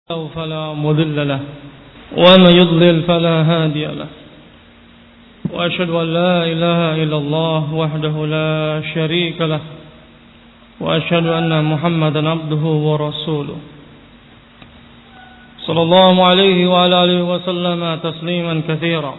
فلا مضل له ومن يضلل فلا هادي له وأشهد أن لا إله إلا الله وحده لا شريك له وأشهد أن محمدا عبده ورسوله صلى الله عليه وعلى آله وسلم تسليما كثيرا.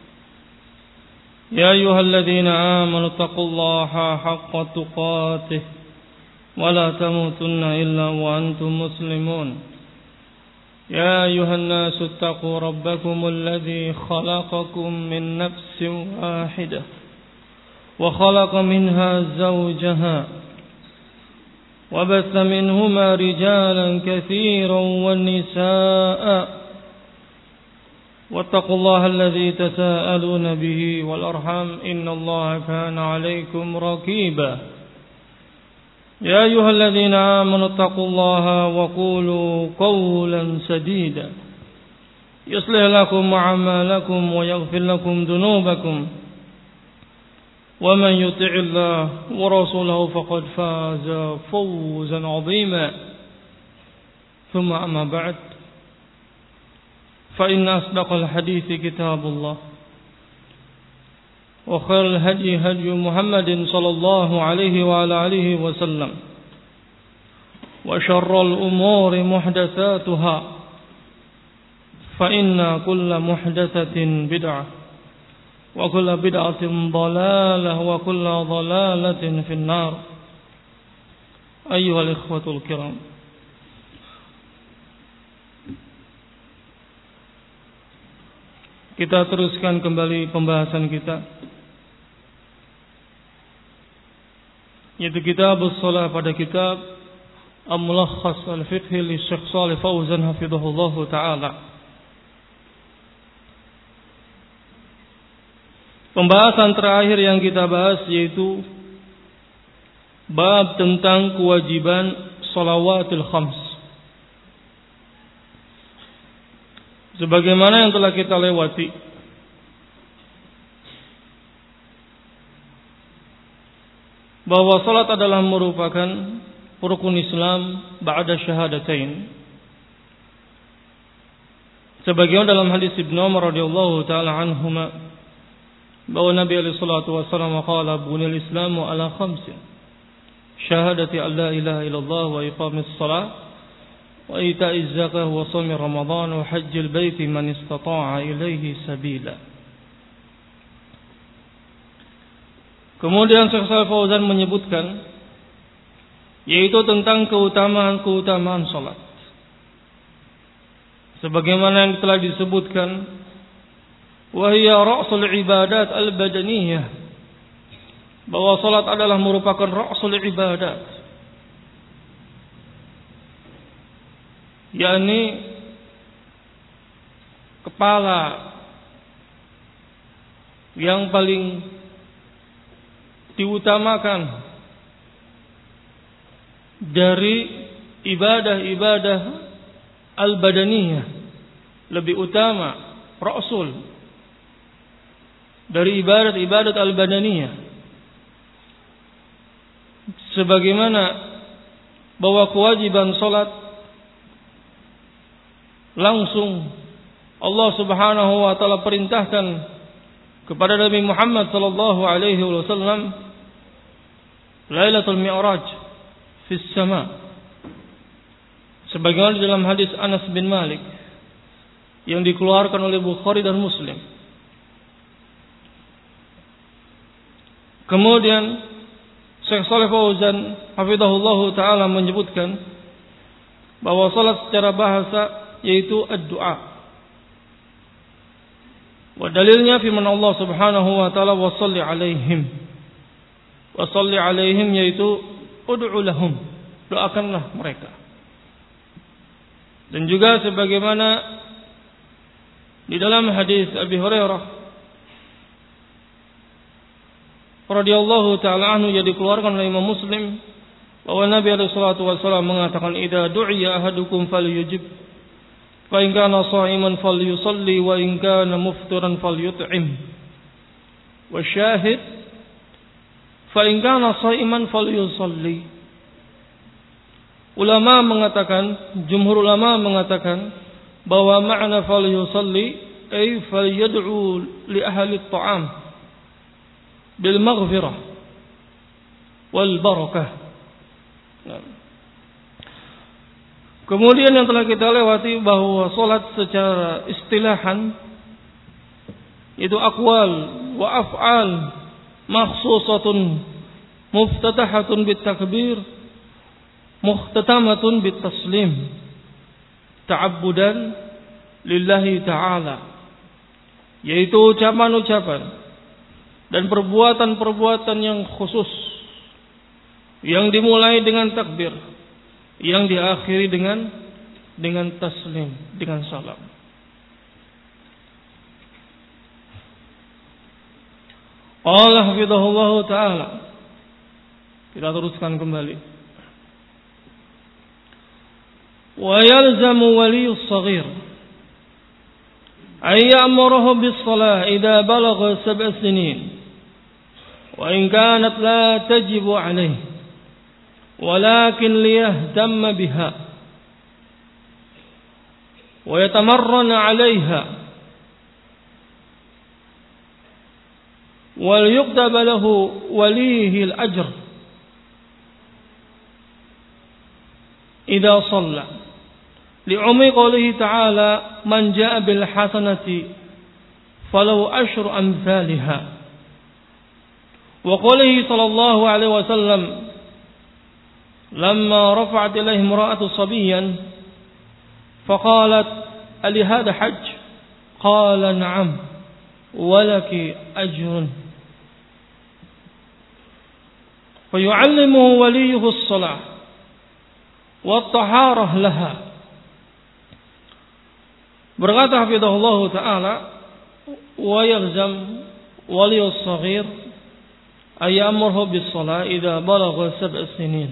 يا أيها الذين آمنوا اتقوا الله حق تقاته ولا تموتن إلا وأنتم مسلمون. يا أيها الناس اتقوا ربكم الذي خلقكم من نفس واحدة وخلق منها زوجها وبث منهما رجالا كثيرا والنساء واتقوا الله الذي تساءلون به والأرحام إن الله كان عليكم رقيبا. يا أيها الذين آمنوا اتقوا الله وقولوا قولا سديدا يصلح لكم أعمالكم ويغفر لكم ذنوبكم ومن يطع الله ورسوله فقد فاز فوزا عظيما. ثم أما بعد فإن أصدق الحديث كتاب الله وخير الهدي هدي محمد صلى الله عليه وعلى آله وسلم وشر الأمور محدثاتها فإن كل محدثة بدعة وكل بدعة ضلالة وكل ضلالة في النار. أيها الإخوة الكرام, kita teruskan kembali pembahasan kita, yaitu kitab as-shalah pada kitab Al-Mulakhas Al-Fiqhi li Syekh Shalih Fauzan hafizahullah ta'ala. Pembahasan terakhir yang kita bahas yaitu bab tentang kewajiban shalawatul khams. Sebagaimana yang telah kita lewati, bahwa salat adalah merupakan rukun Islam ba'da syahadatain. Sebagaimana dalam hadis Ibnu Umar radhiyallahu taala anhuma, bahwa Nabi alaihi salatu wasallam qala bunil Islamu ala khamsin: syahadati an la ilaha illallah wa iqamis shalah wa ita'iz zakah wa shaumi ramadan wa hajjil baiti man istata'a ilaihi sabila. Kemudian Syekh Shalih Fauzan menyebutkan, yaitu tentang keutamaan salat. Sebagaimana yang telah disebutkan, wa hiya ra'sul ibadat al-badaniyah, bahwa salat adalah merupakan ra'sul ibadat, yakni kepala yang paling diutamakan dari ibadah-ibadah al-badaniyah, lebih utama ra'sul dari ibadat-ibadat al-badaniyah. Sebagaimana bahwa kewajiban salat langsung Allah Subhanahu wa taala perintahkan kepada Nabi Muhammad sallallahu alaihi wasallam Lailatul Mi'raj fis sama, sebagaimana dalam hadis Anas bin Malik yang dikeluarkan oleh Bukhari dan Muslim. Kemudian Syekh Shalih Fauzan hafizahullahu taala menyebutkan bahwa salat secara bahasa yaitu ad-du'a. Wa dalilnya firman Allah Subhanahu wa taala wa shalli alaihim. Wa shalli alaihim yaitu ud'u lahum, doakanlah mereka. Dan juga sebagaimana di dalam hadis Abi Hurairah radhiyallahu ta'ala anhu yang dikeluarkan oleh Imam Muslim, bahwa Nabi alaihi salatu wasallam mengatakan, idza du'iya ahadukum falyujib fa in kana sha'iman falyusalli wa in kana muftiran falyut'im wa syahid fa in kana sha'iman falyusalli ulama mengatakan, jumhur ulama mengatakan bahwa makna falyusalli ay falyad'u li ahli at-ta'am bil maghfirah wal barakah. Kemudian yang telah kita lewati bahwa salat secara istilahan itu aqwal wa af'al makhsusatun muftatahatun bit takbir muhtatamatun bit taslim ta'abbudan lillahi ta'ala, yaitu ucapan-ucapan dan perbuatan-perbuatan yang khusus yang dimulai dengan takbir, yang diakhiri dengan taslim, dengan salam. Allah hafizahullah ta'ala. Kita teruskan kembali. Wa yalzamu waliyus saghir ay ya'muruhu bis salah idza balagha 7 sinin wa in kanat la tajibu alayhi walakin liyahtamma biha wa yatamarrana 'alayha wal yuktaba lahu walihi al-ajr idza shalla li'ummi qoulihi ta'ala man jaa'a bil hasanati falahu asyru amsalha wa qoulihi sallallahu alaihi wasallam lamma rafa'at ilayhi imra'atu sabiyyan faqalat ali hadha hajj qala na'am wa laki ajrun fayu'allimuhu waliyuhu as-salah wa at-taharah laha. Berkata hafizahullah ta'ala, wa yalzam waliyus saghir ay ya'muruhu bis-salah idza balagha 7 sinin.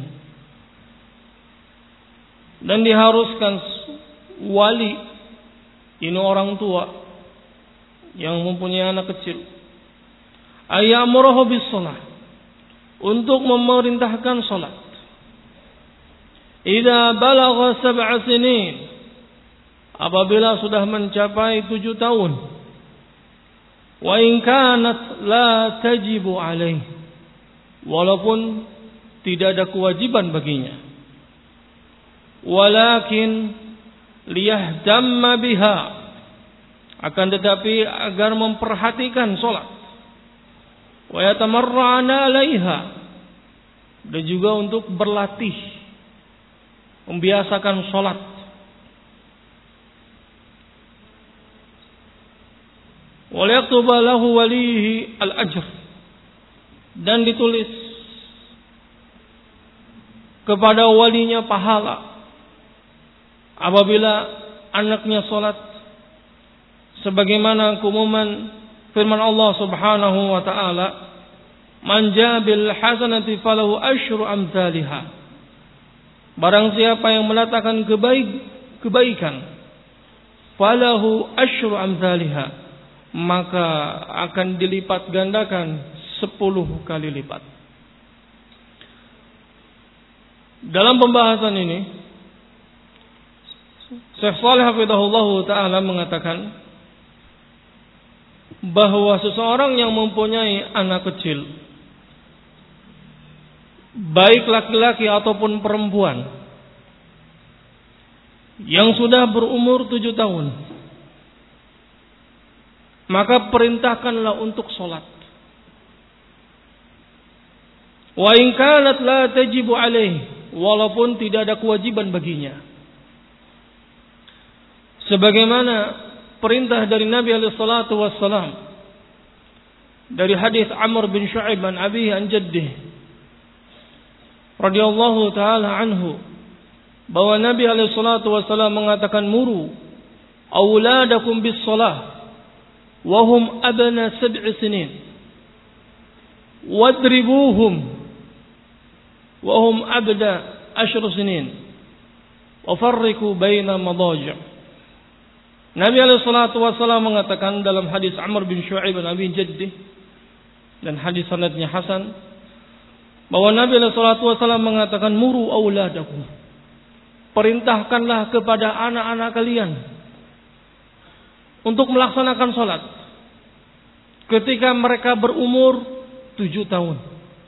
Dan diharuskan wali, ini orang tua yang mempunyai anak kecil, ay ya'muruhu bis-salah, untuk memerintahkan salat idza balagha 7 sinin, apabila sudah mencapai 7 tahun. Wa in kanat la tajibu alaih, walaupun tidak ada kewajiban baginya. Walakin liyahtamma biha, akan tetapi agar memperhatikan salat. Wa yatamarra'ana 'alaiha, dan juga untuk berlatih, membiasakan salat. Waliyaktuba lahu walihi al-ajr, dan ditulis kepada walinya pahala apabila anaknya salat, sebagaimana keumuman firman Allah Subhanahu wa taala, man jaa bil hasanati falahu asyru amsalha, barang siapa yang mendatangkan kebaikan, falahu asyru amsalha, maka akan dilipat gandakan 10 kali lipat. Dalam pembahasan ini, Syekh Shalih hafizahullah ta'ala mengatakan bahwa seseorang yang mempunyai anak kecil, baik laki-laki ataupun perempuan, yang sudah berumur 7 tahun, maka perintahkanlah untuk sholat. Wa in kanat la tajibu alaih, walaupun tidak ada kewajiban baginya. Sebagaimana perintah dari Nabi alaihi salatu wassalam dari hadis Amr bin Shu'aib an abihi an jaddih radhiyallahu taala anhu, bahwa Nabi alaihi salatu wassalam mengatakan, muru auladakum bis shalah wa hum abna 7 sinin wadribuhum wa hum abda 10 sinin wa farriqu baina madaji'. Nabi alaihi salatu wasallam mengatakan dalam hadis Amr bin Shu'aib an Abi Jaddih, dan hadis sanadnya hasan, bahwa Nabi alaihi salatu wasallam mengatakan, muru auladakum, perintahkanlah kepada anak-anak kalian untuk melaksanakan sholat ketika mereka berumur 7 tahun.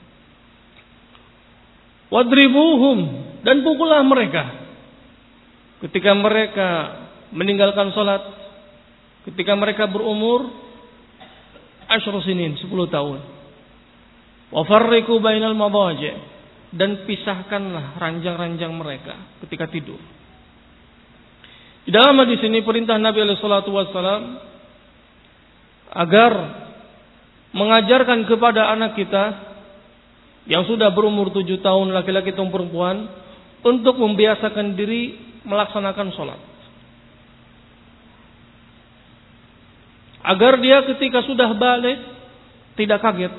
Wadribuhum, dan pukullah mereka ketika mereka meninggalkan sholat ketika mereka berumur 10 sinin, 10 tahun. Wa farriqu bainal madaji', dan pisahkanlah ranjang-ranjang mereka ketika tidur. Di dalam hadis ini perintah Nabi alaihi salatu wasallam agar mengajarkan kepada anak kita yang sudah berumur 7 tahun, laki-laki atau perempuan, untuk membiasakan diri melaksanakan sholat. Agar dia ketika sudah balik tidak kaget.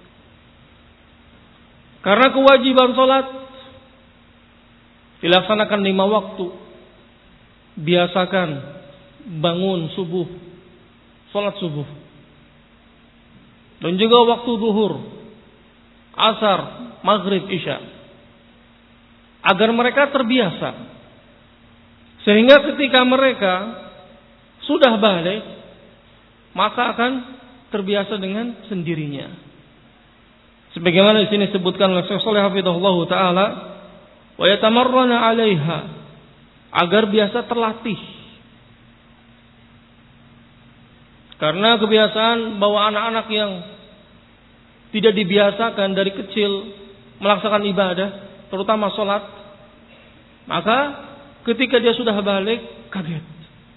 Karena kewajiban sholat dilaksanakan 5 waktu. Biasakan bangun subuh, sholat subuh. Dan juga waktu zuhur, asar, maghrib, isya. Agar mereka terbiasa. Sehingga ketika mereka sudah balik, maka akan terbiasa dengan sendirinya. Sebagaimana di sini disebutkan oleh Syekh Shalih hafizahullah taala, wa yatamarrana 'alaiha, agar biasa terlatih. Karena kebiasaan bahwa anak-anak yang tidak dibiasakan dari kecil melaksanakan ibadah, terutama sholat, maka ketika dia sudah balik kaget.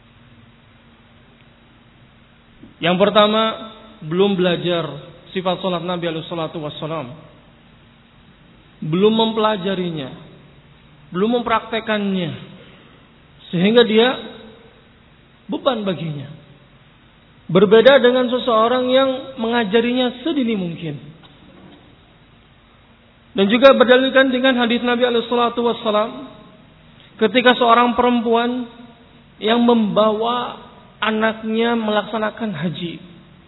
Yang pertama, belum belajar sifat sholat Nabi alaihi salatu wassalam, belum mempelajarinya, belum mempraktekannya, sehingga dia beban baginya. Berbeda dengan seseorang yang mengajarinya sedini mungkin. Dan juga berdalilkan dengan hadis Nabi alaihi salatu wassalam, ketika seorang perempuan yang membawa anaknya melaksanakan haji.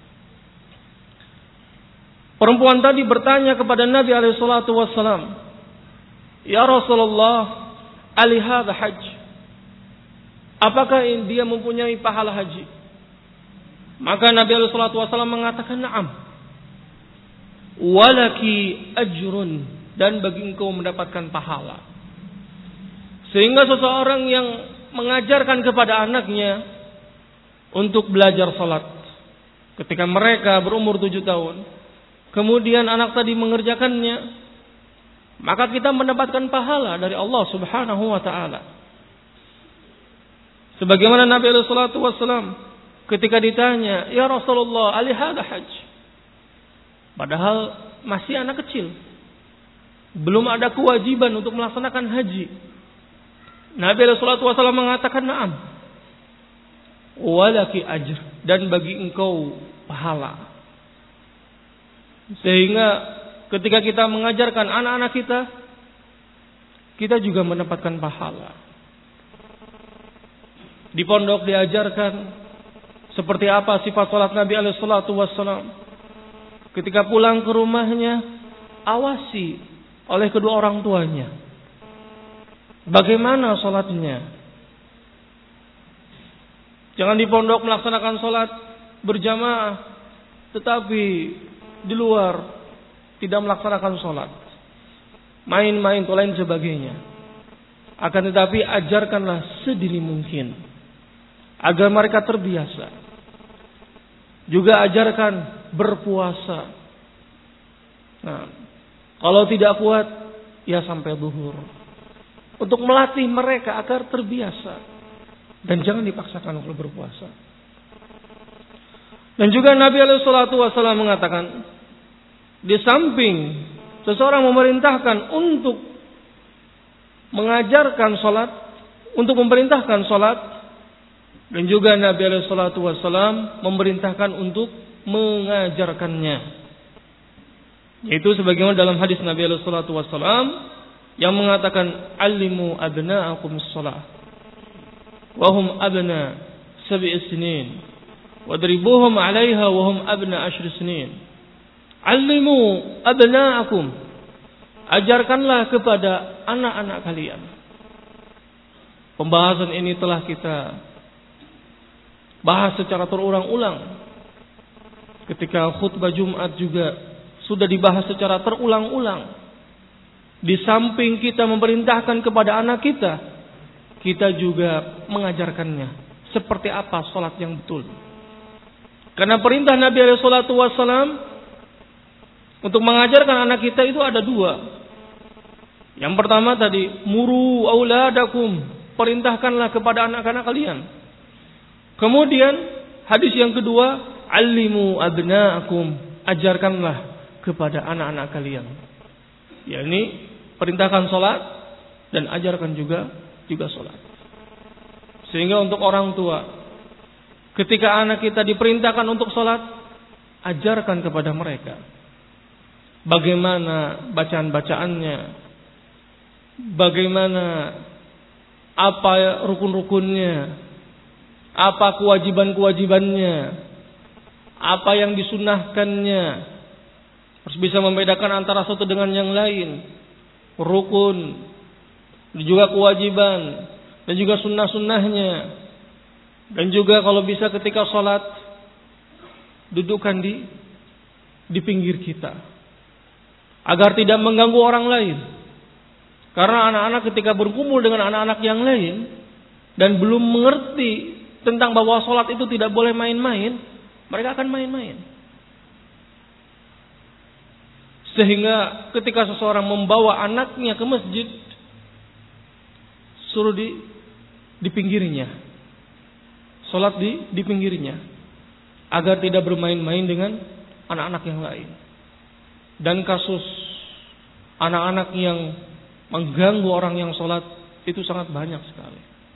Perempuan tadi bertanya kepada Nabi alaihi salatu wassalam, "Ya Rasulullah, ali hadha hajj?" Apakah dia mempunyai pahala haji? Maka Nabi alaihi salatu wassalam mengatakan, "Na'am. Walaki ajrun," dan bagi engkau mendapatkan pahala. Sehingga seseorang yang mengajarkan kepada anaknya untuk belajar salat ketika mereka berumur 7 tahun, kemudian anak tadi mengerjakannya, maka kita mendapatkan pahala dari Allah Subhanahu wa taala. Sebagaimana Nabi alaihi salatu wasallam ketika ditanya, "Ya Rasulullah, ali hadha hajj?" Padahal masih anak kecil, belum ada kewajiban untuk melaksanakan haji. Nabi alaihi salatu wasallam mengatakan, "Na'am. Walaki ajr," dan bagi engkau pahala. Sehingga ketika kita mengajarkan anak-anak kita, kita juga mendapatkan pahala. Di pondok diajarkan seperti apa sifat salat Nabi alaihi salatu wassalam. Ketika pulang ke rumahnya, awasi oleh kedua orang tuanya bagaimana salatnya. Jangan di pondok melaksanakan sholat berjamaah, tetapi di luar tidak melaksanakan sholat, main-main atau lain sebagainya. Akan tetapi ajarkanlah sedini mungkin agar mereka terbiasa. Juga ajarkan berpuasa. Nah, kalau tidak kuat, ya sampai zuhur. Untuk melatih mereka agar terbiasa. Dan jangan dipaksakan untuk berpuasa. Dan juga Nabi alaihi salatu wasallam mengatakan, di samping seseorang memerintahkan untuk mengajarkan salat, untuk memerintahkan salat, dan juga Nabi alaihi salatu wasallam memerintahkan untuk mengajarkannya. Yaitu sebagaimana dalam hadis Nabi alaihi salatu wasallam yang mengatakan, "Allimu abna'akum shalah wahum abna 7 sinin wadribuhum 'alaiha wahum abna 10 sinin." Allimu abna'akum, ajarkanlah kepada anak-anak kalian Pembahasan ini telah kita bahas secara terulang-ulang. Ketika khutbah Jumat juga sudah dibahas secara terulang-ulang. Di samping kita memerintahkan kepada anak kita, kita juga mengajarkannya seperti apa sholat yang betul. Karena perintah Nabi SAW untuk mengajarkan anak kita itu ada dua. Yang pertama tadi, muru auladakum, perintahkanlah kepada anak-anak kalian. Kemudian hadis yang kedua, allimu abna'akum, ajarkanlah kepada anak-anak kalian. Yakni perintahkan sholat dan ajarkan juga sholat. Sehingga untuk orang tua, ketika anak kita diperintahkan untuk sholat, ajarkan kepada mereka bagaimana bacaan-bacaannya, bagaimana apa rukun-rukunnya, apa kewajiban-kewajibannya, apa yang disunnahkannya. Harus bisa membedakan antara satu dengan yang lain, rukun, dan juga kewajiban, dan juga sunnah-sunnahnya. Dan juga kalau bisa ketika sholat, dudukkan di pinggir kita, agar tidak mengganggu orang lain. Karena anak-anak ketika berkumpul dengan anak-anak yang lain dan belum mengerti tentang bahwa sholat itu tidak boleh main-main, mereka akan main-main. Sehingga ketika seseorang membawa anaknya ke masjid, suruh di pinggirnya, sholat di pinggirnya, agar tidak bermain-main dengan anak-anak yang lain. Dan kasus anak-anak yang mengganggu orang yang sholat itu sangat banyak sekali.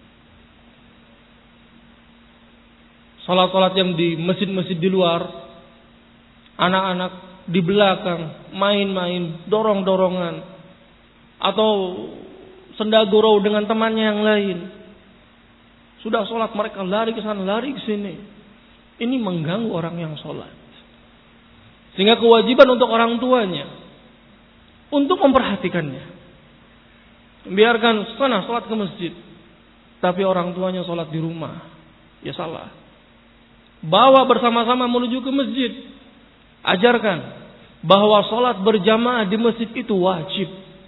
Sholat-sholat yang di masjid-masjid di luar, anak-anak di belakang main-main, dorong-dorongan, atau sendagurau dengan temannya yang lain. Sudah sholat mereka lari ke sana, lari ke sini. Ini mengganggu orang yang sholat. Sehingga kewajiban untuk orang tuanya untuk memperhatikannya. Biarkan sana sholat ke masjid, tapi orang tuanya sholat di rumah, ya salah. Bawa bersama-sama menuju ke masjid. Ajarkan bahwa sholat berjamaah di masjid itu wajib.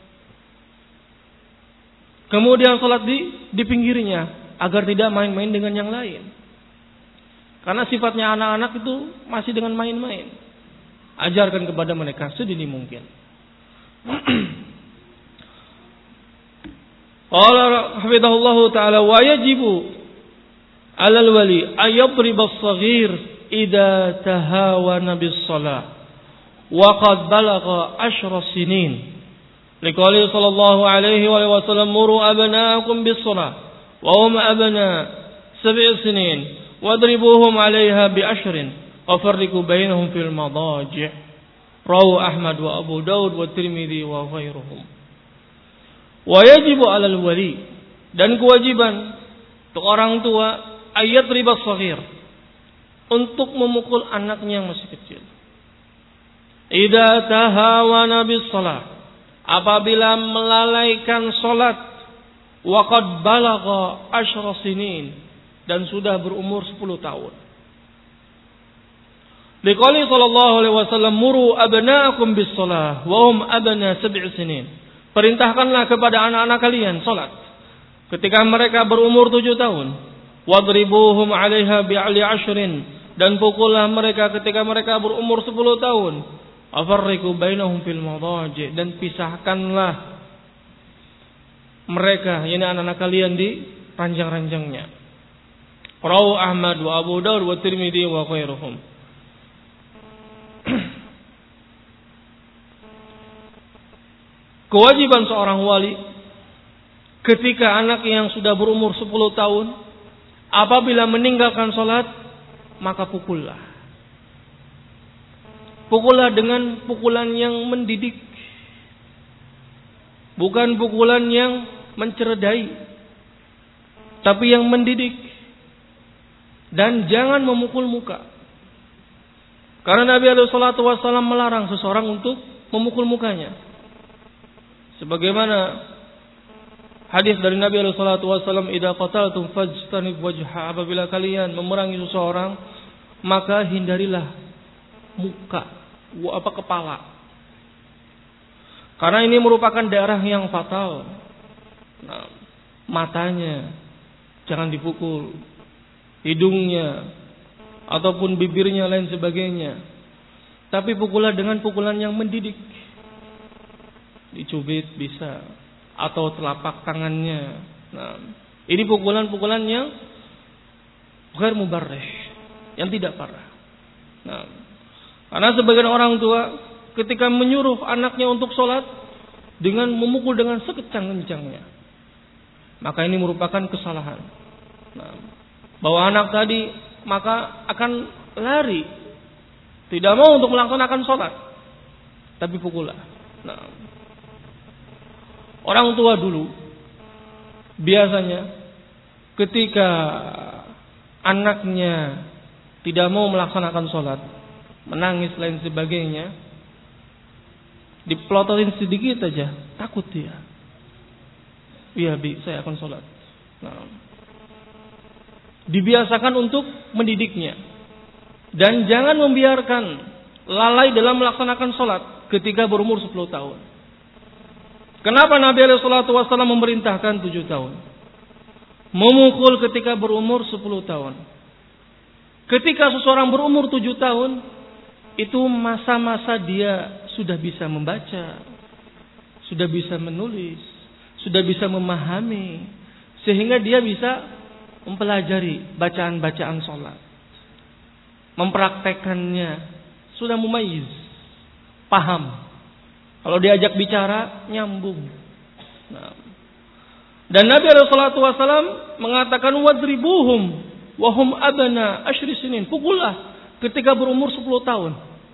Kemudian sholat di pinggirnya, agar tidak main-main dengan yang lain. Karena sifatnya anak-anak itu masih dengan main-main. Ajarkan kepada mereka sedini mungkin. Qala hafizahullahu ta'ala wa yajibu 'alal wali ayyadriba as-saghir idza tahawana bis-shalah wa qad balagha 10 sinin. Liqali sallallahu alaihi wa sallam muru abna'akum bis-shalah wa hum abna' 7 sinin wadribuhum 'alaiha bi 10 wa farriqu bainahum fil madaji'. Rawahu Ahmad wa Abu Daud wa Tirmidzi wa ghairuhum. Wa yajibu 'alal wali, dan kewajiban untuk orang tua ayat riba shaghir, untuk memukul anaknya yang masih kecil. Idza tahawana bis shalah, apabila melalaikan salat, wa qad balagha 10 sinin, dan sudah berumur 10 tahun. Liqali sallallahu alaihi wasallam muru abna'akum bis shalah wa hum abna 7 sinin. Perintahkanlah kepada anak-anak kalian salat ketika mereka berumur 7 tahun. Wadribuhum 'alaiha bi'ali 10, dan pukullah mereka ketika mereka berumur 10 tahun. Afarriqu bainahum fil madaji', dan pisahkanlah mereka, yakni anak-anak kalian, di ranjang-ranjangnya. Rawahu Ahmad wa Abu Daud wa Tirmidzi wa ghairuhum. Kewajiban seorang wali ketika anak yang sudah berumur 10 tahun apabila meninggalkan sholat, maka pukullah. Pukullah dengan pukulan yang mendidik, bukan pukulan yang menceredai, tapi yang mendidik. Dan jangan memukul muka, karena Nabi SAW melarang seseorang untuk memukul mukanya. Sebagaimana hadis dari Nabi alaihi salatu wasallam, "Idza qataltum fajtanib wajha." Apabila kalian memerangi seseorang, maka hindarilah muka, kepala. Karena ini merupakan daerah yang fatal. Nah, matanya jangan dipukul, hidungnya ataupun bibirnya lain sebagainya. Tapi pukullah dengan pukulan yang mendidik. Dicubit bisa, atau telapak tangannya. Nah, ini pukulan-pukulan yang ghair mubarrih, yang tidak parah. Nah, karena sebagian orang tua ketika menyuruh anaknya untuk sholat dengan memukul dengan sekecang-kencangnya, maka ini merupakan kesalahan. Nah, bahwa anak tadi maka akan lari, tidak mau untuk melaksanakan sholat, tapi pukullah. Nah, orang tua dulu biasanya ketika anaknya tidak mau melaksanakan sholat, menangis lain sebagainya, dipelototin sedikit aja, takut dia. Iya bi, saya akan sholat. Nah, dibiasakan untuk mendidiknya, dan jangan membiarkan lalai dalam melaksanakan sholat ketika berumur 10 tahun. Kenapa Nabi SAW memerintahkan 7 tahun? Memukul ketika berumur 10 tahun. Ketika seseorang berumur 7 tahun, itu masa-masa dia sudah bisa membaca, sudah bisa menulis, sudah bisa memahami, sehingga dia bisa mempelajari bacaan-bacaan sholat, mempraktekannya, sudah mumayyiz, paham. Kalau diajak bicara, nyambung. Nah, dan Nabi SAW mengatakan wadribuhum wahum abna asyri sinin. Pukullah ketika berumur 10 tahun.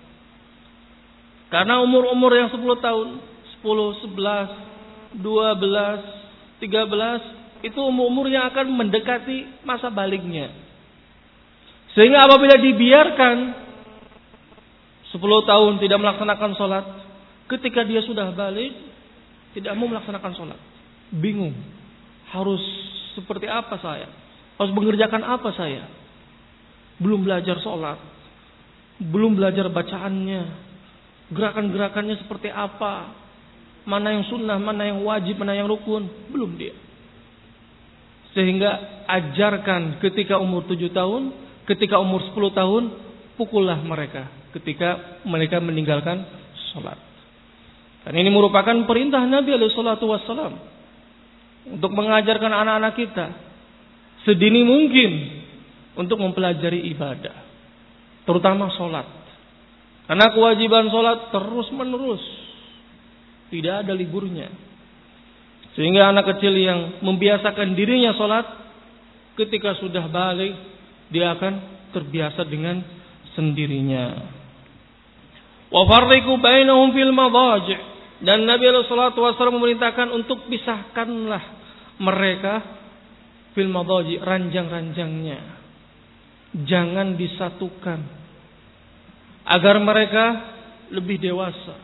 Karena umur-umur yang 10 tahun, 10, 11, 12, 13, itu umur-umur yang akan mendekati masa balignya. Sehingga apabila dibiarkan 10 tahun tidak melaksanakan sholat, ketika dia sudah balik, tidak mau melaksanakan sholat, bingung, harus seperti apa saya, harus mengerjakan apa saya, belum belajar sholat, belum belajar bacaannya, gerakan-gerakannya seperti apa, mana yang sunnah, mana yang wajib, mana yang rukun, belum dia. Sehingga ajarkan ketika umur 7 tahun, ketika umur 10 tahun, pukullah mereka ketika mereka meninggalkan sholat. Dan ini merupakan perintah Nabi SAW untuk mengajarkan anak-anak kita sedini mungkin untuk mempelajari ibadah, terutama sholat. Karena kewajiban sholat terus menerus, tidak ada liburnya. Sehingga anak kecil yang membiasakan dirinya sholat, ketika sudah balik, dia akan terbiasa dengan sendirinya. Wa farriqu bainahum fil madaji'. Dan Nabi SAW memerintahkan untuk pisahkanlah mereka fil madaji', ranjang-ranjangnya. Jangan disatukan agar mereka lebih dewasa.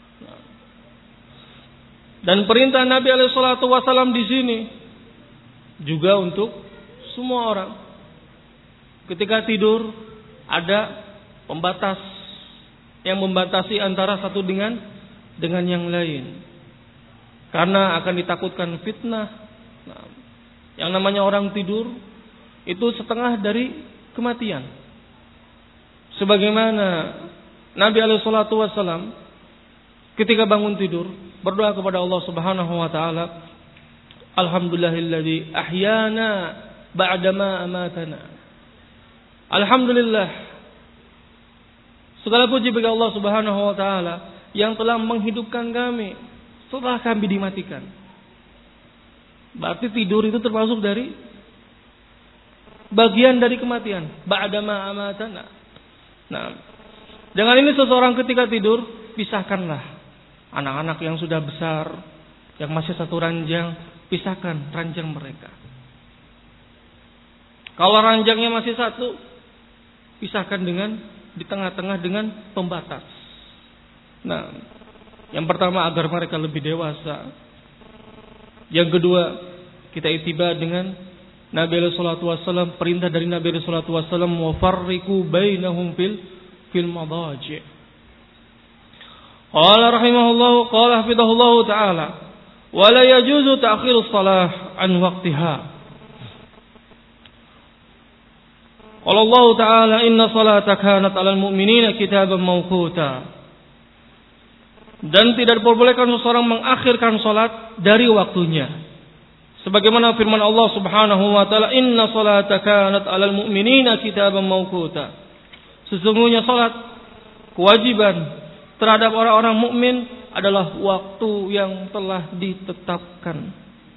Dan perintah Nabi SAW di sini juga untuk semua orang. Ketika tidur ada pembatas yang membatasi antara satu dengan yang lain, karena akan ditakutkan fitnah. Nah, yang namanya orang tidur itu setengah dari kematian. Sebagaimana Nabi SAW ketika bangun tidur berdoa kepada Allah Subhanahu wa taala, alhamdulillahilladzi ahyana ba'dama amatana. Alhamdulillah, segala puji bagi Allah Subhanahu wa taala yang telah menghidupkan kami setelah kami dimatikan. Berarti tidur itu termasuk dari bagian dari kematian. Ba'dama amatana. Nah, dengan ini seseorang ketika tidur, pisahkanlah anak-anak yang sudah besar, yang masih satu ranjang, pisahkan ranjang mereka. Kalau ranjangnya masih satu, pisahkan dengan di tengah-tengah dengan pembatas. Nah, yang pertama agar mereka lebih dewasa. Yang kedua, kita ittiba dengan Nabi alaihi salatu wasallam, perintah dari Nabi alaihi salatu wasallam, wa farriqu bainahum fil madaji'. Qala rahimahullah, qala hafidhahullah ta'ala, wa la yajuzu ta'khirus shalah an waqtiha. Qala Allah ta'ala, inna salata kanat 'alal mu'minina kitaban mawquta. Dan tidak diperbolehkan seseorang mengakhirkan salat dari waktunya. Sebagaimana firman Allah Subhanahu wa taala, inna salata kanat 'alal mu'minina kitaban mawquta. Sesungguhnya salat kewajiban terhadap orang-orang mukmin adalah waktu yang telah ditetapkan.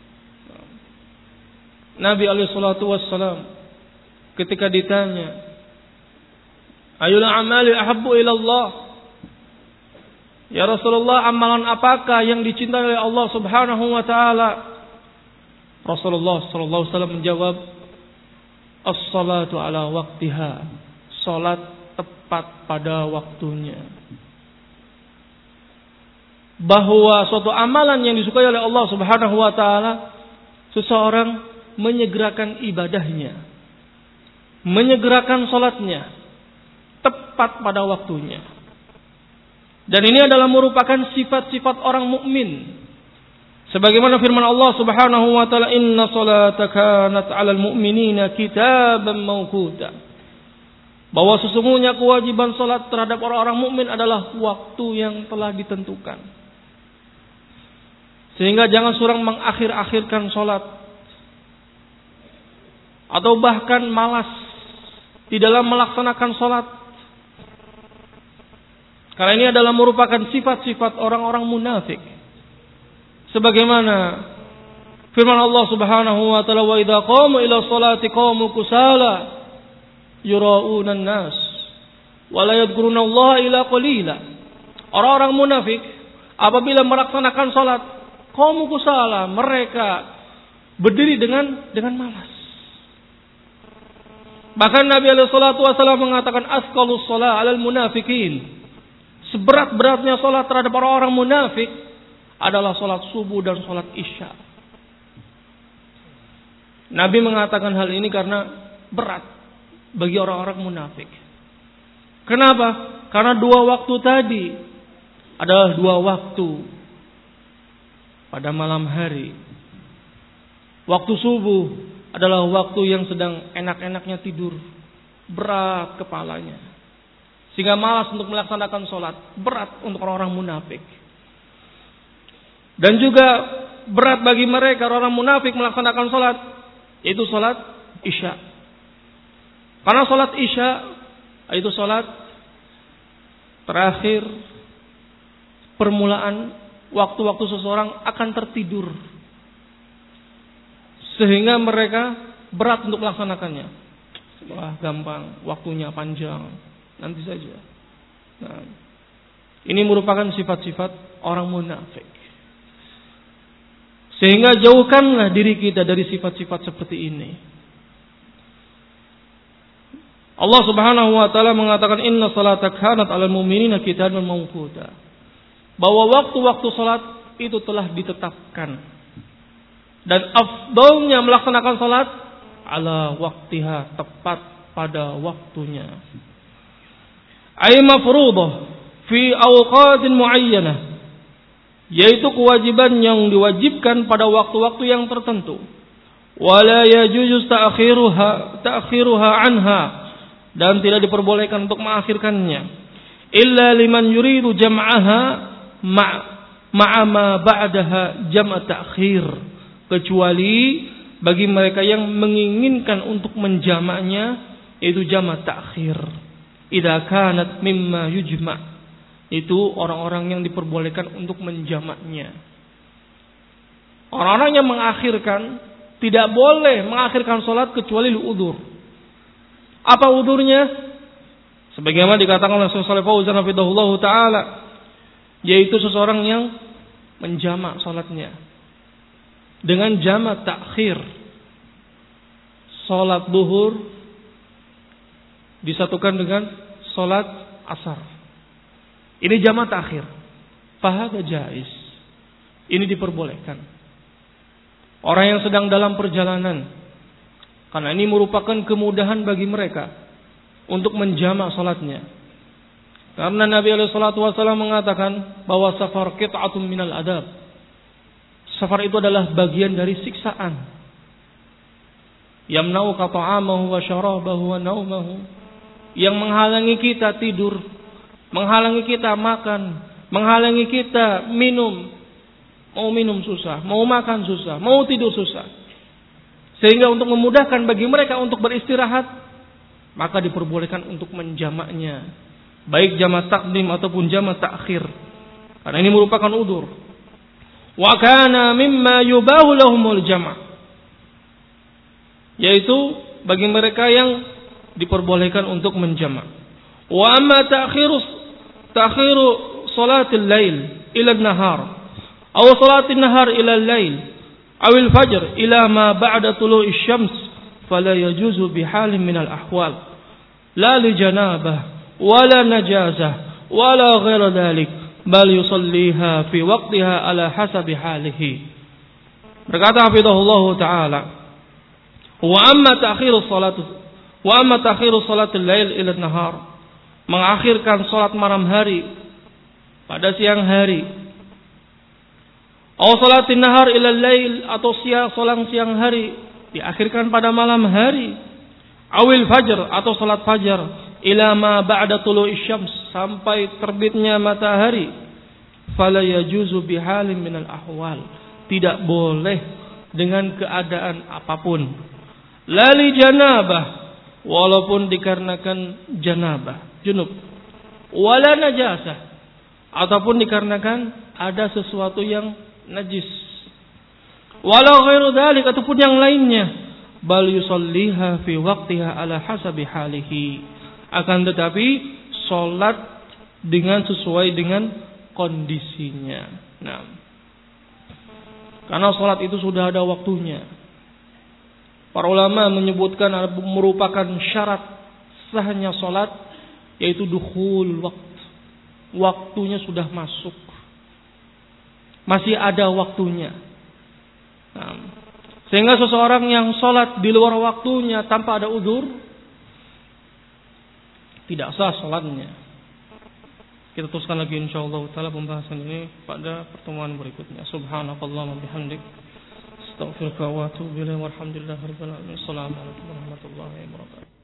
Nabi alaihi salatu wassalam ketika ditanya, ayyul a'mali ahabbu ila Allah? Ya Rasulullah, amalan apakah yang dicintai oleh Allah Subhanahu wa taala? Rasulullah sallallahu alaihi wasallam menjawab, as-salatu ala waqtiha. Salat tepat pada waktunya. Bahwa suatu amalan yang disukai oleh Allah Subhanahu wa taala, seseorang menyegerakan ibadahnya, menyegerakan salatnya tepat pada waktunya. Dan ini adalah merupakan sifat-sifat orang mukmin. Sebagaimana firman Allah Subhanahu wa taala, inna salata kanat 'alal mu'minina kitaban mawquta. Bahwa sesungguhnya kewajiban salat terhadap orang-orang mukmin adalah waktu yang telah ditentukan. Sehingga jangan seorang mengakhir-akhirkan salat atau bahkan malas di dalam melaksanakan salat. Karena ini adalah merupakan sifat-sifat orang-orang munafik. Sebagaimana firman Allah Subhanahu wa taala, wa idza qamu ila sholati qamu kusala yura'una an-nas wa la yadhkuruna Allah illa qalila. Orang-orang munafik apabila melaksanakan salat qamu kusala, mereka berdiri dengan malas. Bahkan Nabi alaihi salatu wasallam mengatakan asqalus shalah 'alal munafiqin. Seberat-beratnya salat terhadap orang-orang munafik adalah salat subuh dan salat isya. Nabi mengatakan hal ini karena berat bagi orang-orang munafik. Kenapa? Karena dua waktu tadi adalah dua waktu pada malam hari. Waktu subuh adalah waktu yang sedang enak-enaknya tidur, berat kepalanya, sehingga malas untuk melaksanakan sholat. Berat untuk orang-orang munafik. Dan juga berat bagi mereka orang munafik melaksanakan sholat, yaitu sholat isya. Karena sholat isya itu sholat terakhir permulaan waktu-waktu seseorang akan tertidur, sehingga mereka berat untuk melaksanakannya. Wah, gampang, waktunya panjang, nanti saja. Nah, ini merupakan sifat-sifat orang munafik. Sehingga jauhkanlah diri kita dari sifat-sifat seperti ini. Allah Subhanahu wa taala mengatakan inna salata kanat 'alal mu'minina kitaban mawquta. Bahwa waktu-waktu salat itu telah ditetapkan. Dan afdalnya melaksanakan salat ala waqtiha, tepat pada waktunya. Ay mafruḍah fi awqatin muayyanah, yaitu kewajiban yang diwajibkan pada waktu-waktu yang tertentu. Wala yajuzu ta'khiruha anha, dan tidak diperbolehkan untuk mengakhirkannya. Illa liman yuridu jam'aha ma'a ma ba'daha jam'a ta'khir, kecuali bagi mereka yang menginginkan untuk menjamaknya, yaitu jama' ta'khir. Idza kanat mimma yujma', itu orang-orang yang diperbolehkan untuk menjamaknya. Orang-orang yang mengakhirkan tidak boleh mengakhirkan salat kecuali liudzur. Apa udzurnya? Sebagaimana dikatakan oleh Syekh Shalih Fauzan hafizahullah taala, yaitu seseorang yang menjamak salatnya dengan jama' ta'khir. Salat zuhur disatukan dengan salat asar. Ini jama' ta'khir. Fahada jaiz. Ini diperbolehkan. orang yang sedang dalam perjalanan. Karena ini merupakan kemudahan bagi mereka untuk menjamak salatnya. Karena Nabi SAW mengatakan bahwa safar qit'atun minal adab. Safar itu adalah bagian dari siksaan. Yamna'uka ta'amahu wa syarabahu wa naumahu. Yang menghalangi kita tidur, menghalangi kita makan, menghalangi kita minum. Mau minum susah, mau makan susah, mau tidur susah. Sehingga untuk memudahkan bagi mereka untuk beristirahat, maka diperbolehkan untuk menjamaknya, baik jamak takdim ataupun jamak takhir. Karena ini merupakan udzur. Wa kana mimma yubahu lahumul jama'. Yaitu bagi mereka yang diperbolehkan untuk menjamak. Wa amma ta'khiru salatil lail ila an-nahar aw salatin nahar ila al-lail aw al-fajr ila ma ba'da tulu'i syams fala yajuzu bihalin min al-ahwal la li janabah wala najazah wala ghaira dhalik bal yusalliha fi waqtiha ala hasabi halihi. Berkata hafizahullah taala, wa amma ta'khiru salatil lail ila an-nahar, mengakhirkan salat malam hari pada siang hari, aw salatin nahar ila al-lail, atau salat siang hari diakhirkan pada malam hari, awil fajr, atau salat fajar, ila ma ba'da tulu'i syams, sampai terbitnya matahari, fala yajuzu bihalin minal ahwal, tidak boleh dengan keadaan apapun, lali janabah, walaupun dikarenakan janabah, junub, wala najasah, ataupun dikarenakan ada sesuatu yang najis, wala ghairu dzalik, ataupun yang lainnya, bal yusalliha fi waqtiha ala hasabi halihi, akan tetapi salat dengan sesuai dengan kondisinya. Nah, karena salat itu sudah ada waktunya. Para ulama menyebutkan merupakan syarat sahnya salat, yaitu dukhul waktu. Waktunya sudah masuk, masih ada waktunya. Nah, sehingga seseorang yang salat di luar waktunya tanpa ada udzur, tidak sah salatnya. Kita teruskan lagi insyaallah taala pembahasan ini pada pertemuan berikutnya. Subhanakallahumma bihamdik, astaghfiruka wa atubu ilaik, walhamdulillahirabbil alamin. Assalamualaikum warahmatullahi wabarakatuh.